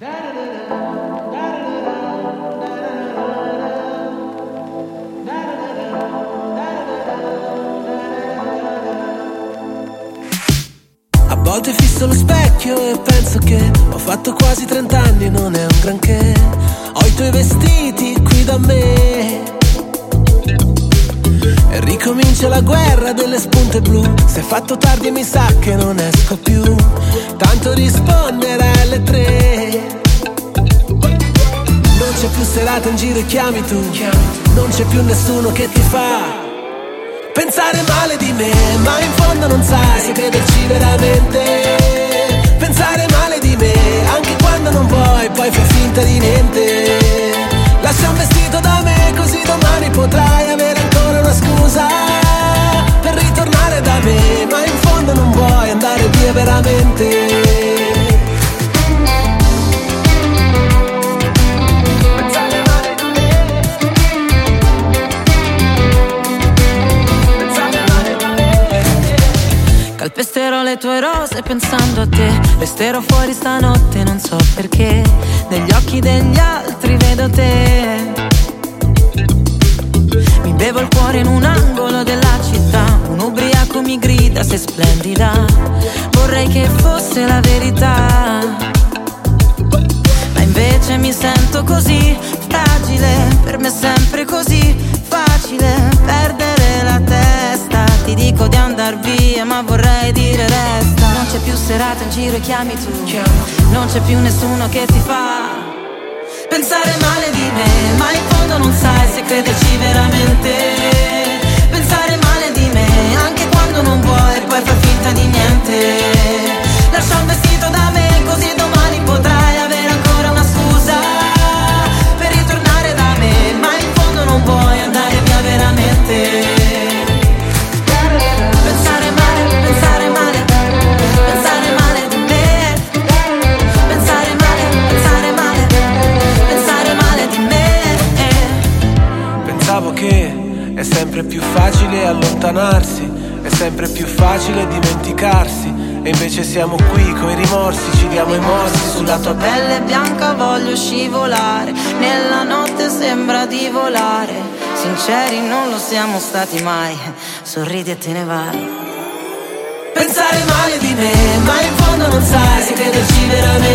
A volte fisso lo specchio e penso che ho fatto quasi 30 anni, non è un granché. Ho i tuoi vestiti qui da me e ricomincia la guerra delle spunte blu. Se è fatto tardi mi sa che non esco più, tanto rispondere alle 3. Non c'è più serata in giro e chiami tu, non c'è più nessuno che ti fa pensare male di me, ma in fondo non sai se crederci veramente. Pensare male di me, anche quando non vuoi, poi fai finta di niente. Lascia un vestito da me, così domani potrai avere ancora una scusa per ritornare da me, ma in fondo non vuoi andare via veramente. Calpesterò le tue rose pensando a te, resterò fuori stanotte non so perché, negli occhi degli altri vedo te. Mi bevo il cuore in un angolo della città, un ubriaco mi grida sei splendida, vorrei che fosse la verità, ma invece mi sento così fragile, per me è sempre così facile perdere la testa. Ti dico di andar via ma vorrei dire resta. Non c'è più serata in giro e chiami tu, non c'è più nessuno che ti fa pensare male di me, ma in fondo non sai se crederci veramente. Pensare male di me, anche quando non vuoi, poi fai finta di niente. Lascia un vestito da me, così domani potrai avere ancora una scusa per ritornare da me, ma in fondo non vuoi andare via veramente. Che è sempre più facile allontanarsi, è sempre più facile dimenticarsi, e invece siamo qui coi rimorsi, ci diamo i morsi sulla tua pelle bianca voglio scivolare, nella notte sembra di volare, sinceri non lo siamo stati mai, sorridi e te ne vai. Pensare male di me, ma in fondo non sai se crederci veramente.